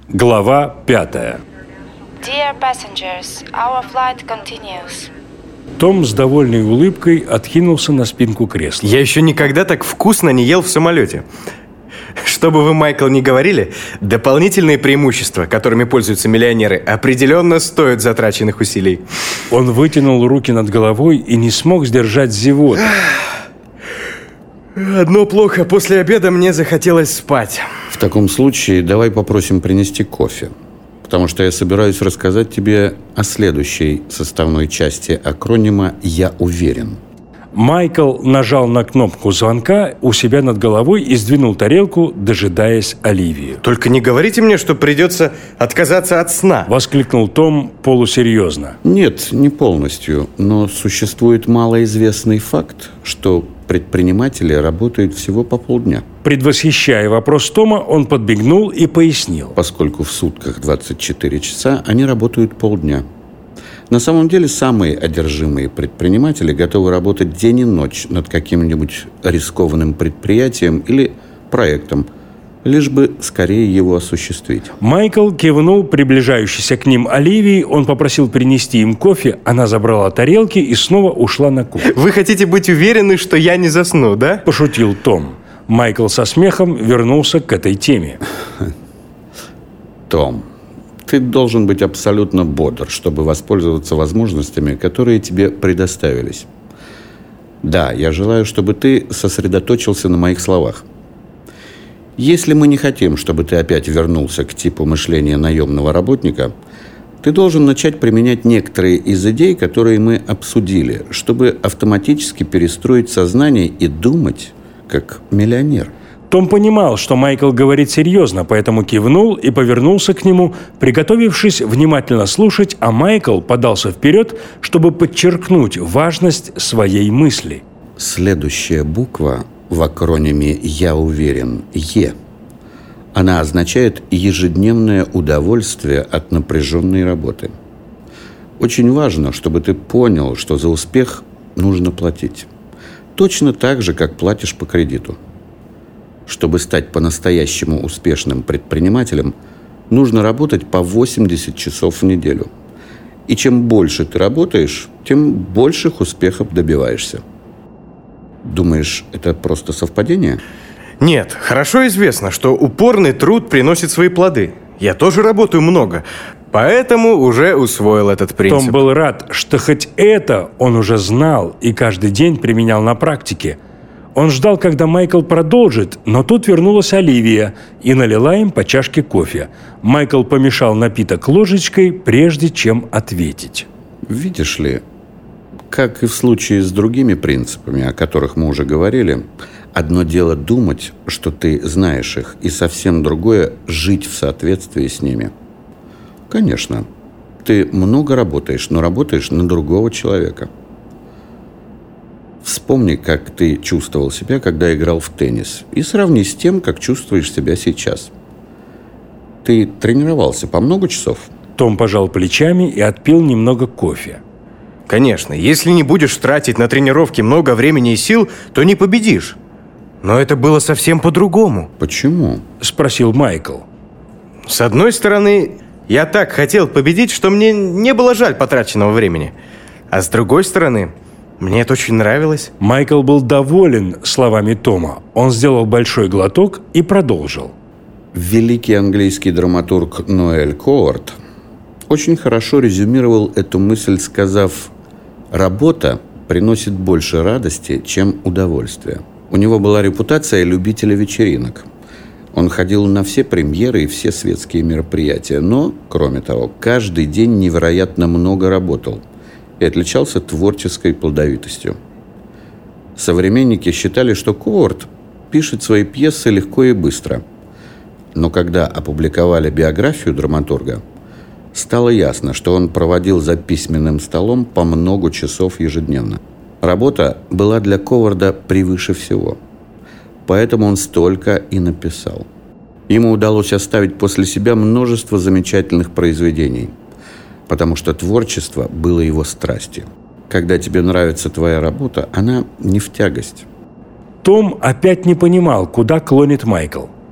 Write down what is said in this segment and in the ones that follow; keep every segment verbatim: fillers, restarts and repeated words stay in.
Глава пятая. Dear passengers, our flight continues. Том с довольной улыбкой откинулся на спинку кресла. Я еще никогда так вкусно не ел в самолете. Что бы вы, Майкл, ни говорили, дополнительные преимущества, которыми пользуются миллионеры, определенно стоят затраченных усилий. Он вытянул руки над головой и не смог сдержать зевоты. Одно плохо, после обеда мне захотелось спать. В таком случае давай попросим принести кофе. Потому что я собираюсь рассказать тебе о следующей составной части акронима «Я уверен». Майкл нажал на кнопку звонка у себя над головой и сдвинул тарелку, дожидаясь Оливию. «Только не говорите мне, что придется отказаться от сна!» Воскликнул Том полусерьезно. Нет, не полностью. Но существует малоизвестный факт, что предприниматели работают всего по полдня. Предвосхищая вопрос Тома, он подбегнул и пояснил. Поскольку в сутках двадцать четыре часа, они работают полдня. На самом деле, самые одержимые предприниматели готовы работать день и ночь над каким-нибудь рискованным предприятием или проектом, лишь бы скорее его осуществить. Майкл кивнул приближающейся к ним Оливии. Он попросил принести им кофе. Она забрала тарелки и снова ушла на кухню. Вы хотите быть уверены, что я не засну, да? Пошутил Том. Майкл со смехом вернулся к этой теме. Том, ты должен быть абсолютно бодр, чтобы воспользоваться возможностями, которые тебе предоставились. Да, я желаю, чтобы ты сосредоточился на моих словах. Если мы не хотим, чтобы ты опять вернулся к типу мышления наемного работника, ты должен начать применять некоторые из идей, которые мы обсудили, чтобы автоматически перестроить сознание и думать как миллионер. Том понимал, что Майкл говорит серьезно, поэтому кивнул и повернулся к нему, приготовившись внимательно слушать, а Майкл подался вперед, чтобы подчеркнуть важность своей мысли. Следующая буква в акрониме «Я уверен» – «Е». Она означает ежедневное удовольствие от напряженной работы. Очень важно, чтобы ты понял, что за успех нужно платить. Точно так же, как платишь по кредиту. Чтобы стать по-настоящему успешным предпринимателем, нужно работать по восемьдесят часов в неделю. И чем больше ты работаешь, тем больших успехов добиваешься. Думаешь, это просто совпадение? Нет, хорошо известно, что упорный труд приносит свои плоды. Я тоже работаю много, поэтому уже усвоил этот принцип. Том был рад, что хоть это он уже знал и каждый день применял на практике. Он ждал, когда Майкл продолжит, но тут вернулась Оливия и налила им по чашке кофе. Майкл помешал напиток ложечкой, прежде чем ответить. Видишь ли, как и в случае с другими принципами, о которых мы уже говорили, одно дело думать, что ты знаешь их, и совсем другое – жить в соответствии с ними. Конечно, ты много работаешь, но работаешь на другого человека. Вспомни, как ты чувствовал себя, когда играл в теннис, и сравни с тем, как чувствуешь себя сейчас. Ты тренировался по много часов? Том пожал плечами и отпил немного кофе. Конечно, если не будешь тратить на тренировки много времени и сил, то не победишь. Но это было совсем по-другому. Почему? Спросил Майкл. С одной стороны, я так хотел победить, что мне не было жаль потраченного времени. А с другой стороны, мне это очень нравилось. Майкл был доволен словами Тома. Он сделал большой глоток и продолжил. Великий английский драматург Ноэль Коуард очень хорошо резюмировал эту мысль, сказав: «Работа приносит больше радости, чем удовольствия». У него была репутация любителя вечеринок. Он ходил на все премьеры и все светские мероприятия, но, кроме того, каждый день невероятно много работал и отличался творческой плодовитостью. Современники считали, что Коуард пишет свои пьесы легко и быстро. Но когда опубликовали биографию драматурга, стало ясно, что он проводил за письменным столом по много часов ежедневно. Работа была для Коуарда превыше всего. Поэтому он столько и написал. Ему удалось оставить после себя множество замечательных произведений, потому что творчество было его страстью. Когда тебе нравится твоя работа, она не в тягость. Том опять не понимал, куда клонит Майкл.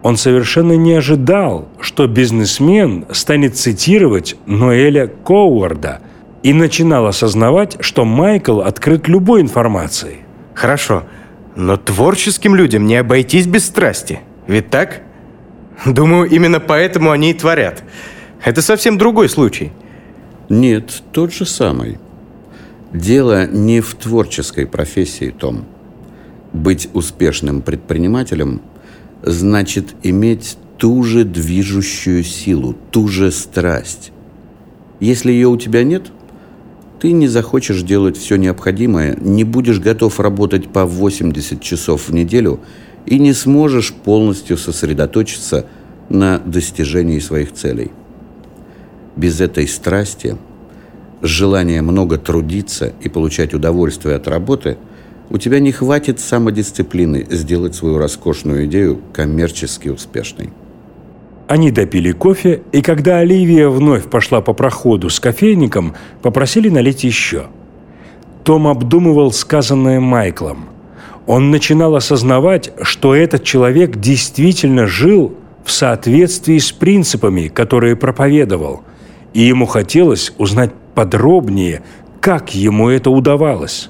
Он совершенно не ожидал, что бизнесмен станет цитировать Ноэля Коуарда, и начинал осознавать, что Майкл открыт любой информации. Хорошо, но творческим людям не обойтись без страсти. Ведь так? Думаю, именно поэтому они и творят. Это совсем другой случай. Нет, тот же самый. Дело не в творческой профессии, Том. Быть успешным предпринимателем значит иметь ту же движущую силу, ту же страсть. Если ее у тебя нет, ты не захочешь делать все необходимое, не будешь готов работать по восемьдесят часов в неделю и не сможешь полностью сосредоточиться на достижении своих целей. Без этой страсти, желания много трудиться и получать удовольствие от работы, у тебя не хватит самодисциплины сделать свою роскошную идею коммерчески успешной. Они допили кофе, и когда Оливия вновь пошла по проходу с кофейником, попросили налить еще. Том обдумывал сказанное Майклом. Он начинал осознавать, что этот человек действительно жил в соответствии с принципами, которые проповедовал, и ему хотелось узнать подробнее, как ему это удавалось.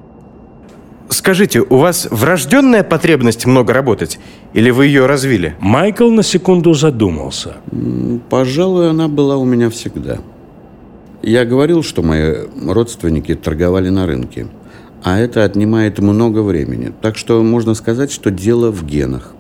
Скажите, у вас врожденная потребность много работать? Или вы ее развили? Майкл на секунду задумался. Пожалуй, она была у меня всегда. Я говорил, что мои родственники торговали на рынке, а это отнимает много времени. Так что можно сказать, что дело в генах.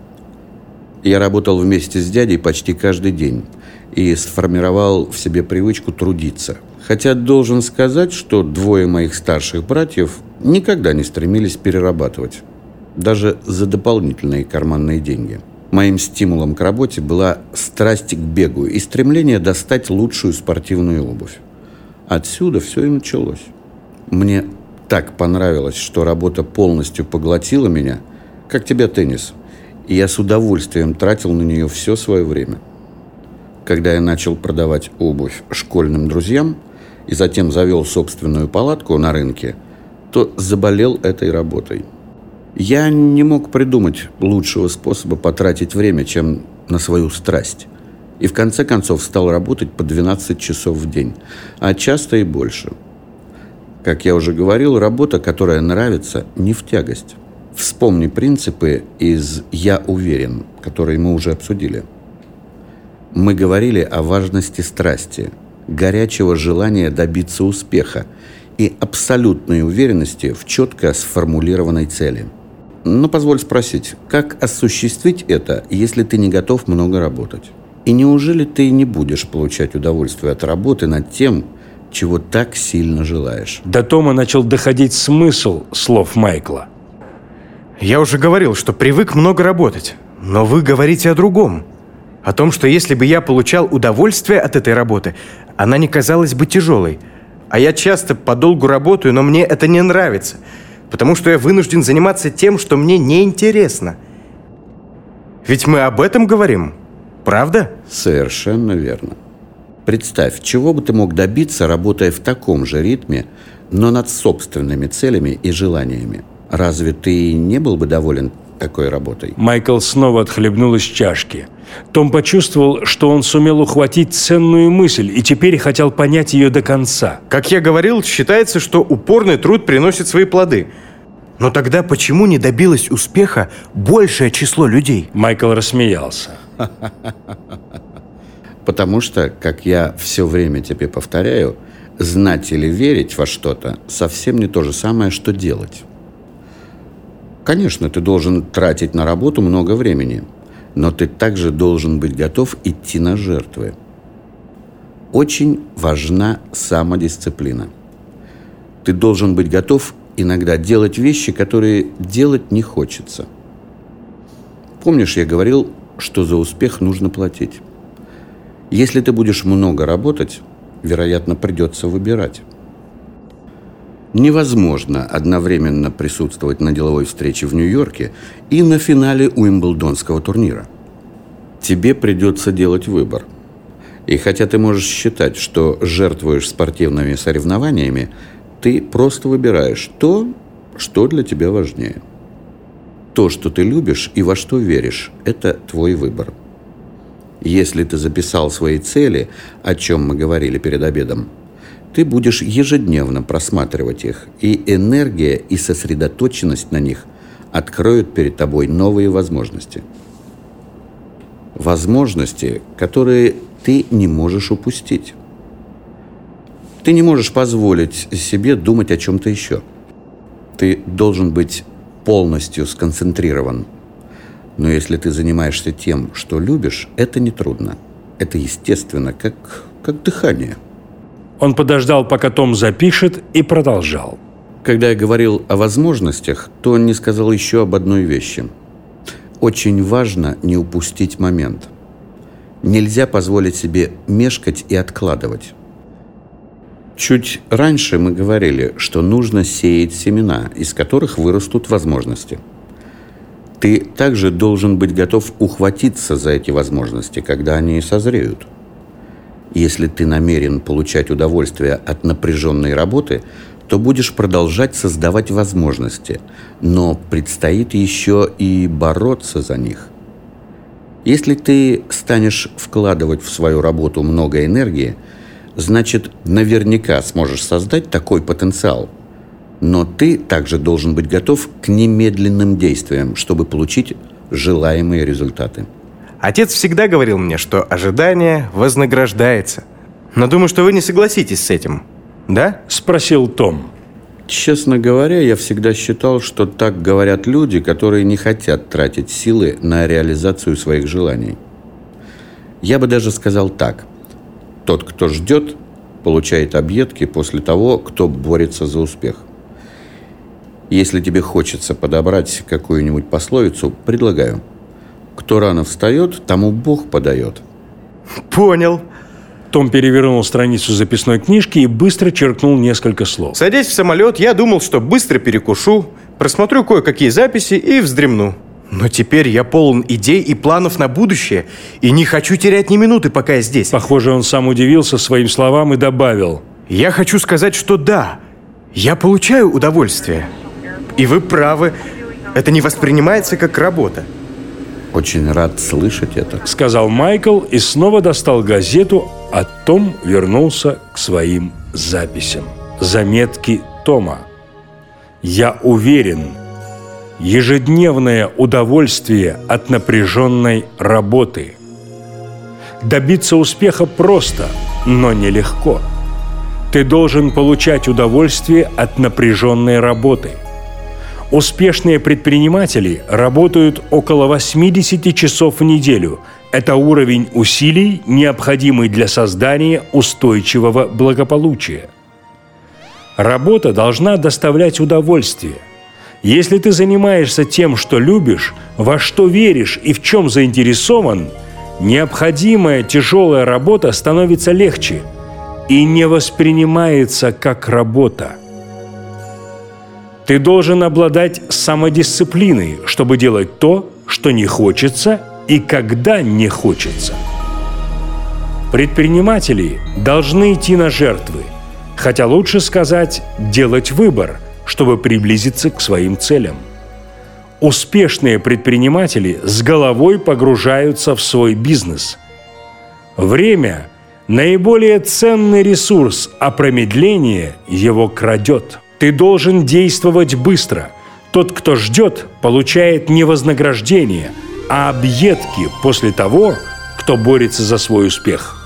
Я работал вместе с дядей почти каждый день и сформировал в себе привычку трудиться. Хотя должен сказать, что двое моих старших братьев никогда не стремились перерабатывать, даже за дополнительные карманные деньги. Моим стимулом к работе была страсть к бегу и стремление достать лучшую спортивную обувь. Отсюда все и началось. Мне так понравилось, что работа полностью поглотила меня, как тебя теннис, и я с удовольствием тратил на нее все свое время. Когда я начал продавать обувь школьным друзьям и затем завел собственную палатку на рынке, то заболел этой работой. Я не мог придумать лучшего способа потратить время, чем на свою страсть. И в конце концов стал работать по двенадцать часов в день, а часто и больше. Как я уже говорил, работа, которая нравится, не в тягость. Вспомни принципы из «Я уверен», которые мы уже обсудили. Мы говорили о важности страсти, горячего желания добиться успеха и абсолютной уверенности в четко сформулированной цели. Но позволь спросить, как осуществить это, если ты не готов много работать? И неужели ты не будешь получать удовольствие от работы над тем, чего так сильно желаешь? До Тома начал доходить смысл слов Майкла. Я уже говорил, что привык много работать, но вы говорите о другом. О том, что если бы я получал удовольствие от этой работы, она не казалась бы тяжелой. А я часто подолгу работаю, но мне это не нравится, потому что я вынужден заниматься тем, что мне неинтересно. Ведь мы об этом говорим, правда? Совершенно верно. Представь, чего бы ты мог добиться, работая в таком же ритме, но над собственными целями и желаниями. Разве ты не был бы доволен такой работой? Майкл снова отхлебнул из чашки. Том почувствовал, что он сумел ухватить ценную мысль и теперь хотел понять ее до конца. Как я говорил, считается, что упорный труд приносит свои плоды. Но тогда почему не добилось успеха большее число людей? Майкл рассмеялся. Потому что, как я все время тебе повторяю, знать или верить во что-то совсем не то же самое, что делать. Конечно, ты должен тратить на работу много времени, но ты также должен быть готов идти на жертвы. Очень важна самодисциплина. Ты должен быть готов иногда делать вещи, которые делать не хочется. Помнишь, я говорил, что за успех нужно платить? Если ты будешь много работать, вероятно, придется выбирать. Невозможно одновременно присутствовать на деловой встрече в Нью-Йорке и на финале Уимблдонского турнира. Тебе придется делать выбор. И хотя ты можешь считать, что жертвуешь спортивными соревнованиями, ты просто выбираешь то, что для тебя важнее. То, что ты любишь и во что веришь, это твой выбор. Если ты записал свои цели, о чем мы говорили перед обедом, ты будешь ежедневно просматривать их, и энергия и сосредоточенность на них откроют перед тобой новые возможности. Возможности, которые ты не можешь упустить. Ты не можешь позволить себе думать о чем-то еще. Ты должен быть полностью сконцентрирован. Но если ты занимаешься тем, что любишь, это нетрудно. Это естественно, как, как дыхание. Он подождал, пока Том запишет, и продолжал. Когда я говорил о возможностях, то он не сказал еще об одной вещи. Очень важно не упустить момент. Нельзя позволить себе мешкать и откладывать. Чуть раньше мы говорили, что нужно сеять семена, из которых вырастут возможности. Ты также должен быть готов ухватиться за эти возможности, когда они созреют. Если ты намерен получать удовольствие от напряженной работы, то будешь продолжать создавать возможности, но предстоит еще и бороться за них. Если ты станешь вкладывать в свою работу много энергии, значит, наверняка сможешь создать такой потенциал. Но ты также должен быть готов к немедленным действиям, чтобы получить желаемые результаты. Отец всегда говорил мне, что ожидание вознаграждается. Но думаю, что вы не согласитесь с этим. Да? Спросил Том. Честно говоря, я всегда считал, что так говорят люди, которые не хотят тратить силы на реализацию своих желаний. Я бы даже сказал так. Тот, кто ждет, получает объедки после того, кто борется за успех. Если тебе хочется подобрать какую-нибудь пословицу, предлагаю. Кто рано встает, тому Бог подает. Понял. Том перевернул страницу записной книжки и быстро черкнул несколько слов. Садясь в самолет, я думал, что быстро перекушу, просмотрю кое-какие записи и вздремну. Но теперь я полон идей и планов на будущее, и не хочу терять ни минуты, пока я здесь. Похоже, он сам удивился своим словам и добавил. Я хочу сказать, что да, я получаю удовольствие. И вы правы, это не воспринимается как работа. Очень рад слышать это. Сказал Майкл и снова достал газету, а Том вернулся к своим записям. Заметки Тома. «Я уверен, ежедневное удовольствие от напряженной работы. Добиться успеха просто, но нелегко. Ты должен получать удовольствие от напряженной работы. Успешные предприниматели работают около восемьдесят часов в неделю. Это уровень усилий, необходимый для создания устойчивого благополучия. Работа должна доставлять удовольствие. Если ты занимаешься тем, что любишь, во что веришь и в чем заинтересован, необходимая тяжелая работа становится легче и не воспринимается как работа. Ты должен обладать самодисциплиной, чтобы делать то, что не хочется и когда не хочется. Предприниматели должны идти на жертвы, хотя лучше сказать «делать выбор», чтобы приблизиться к своим целям. Успешные предприниматели с головой погружаются в свой бизнес. Время – наиболее ценный ресурс, а промедление его крадет. Ты должен действовать быстро. Тот, кто ждет, получает не вознаграждение, а объедки после того, кто борется за свой успех.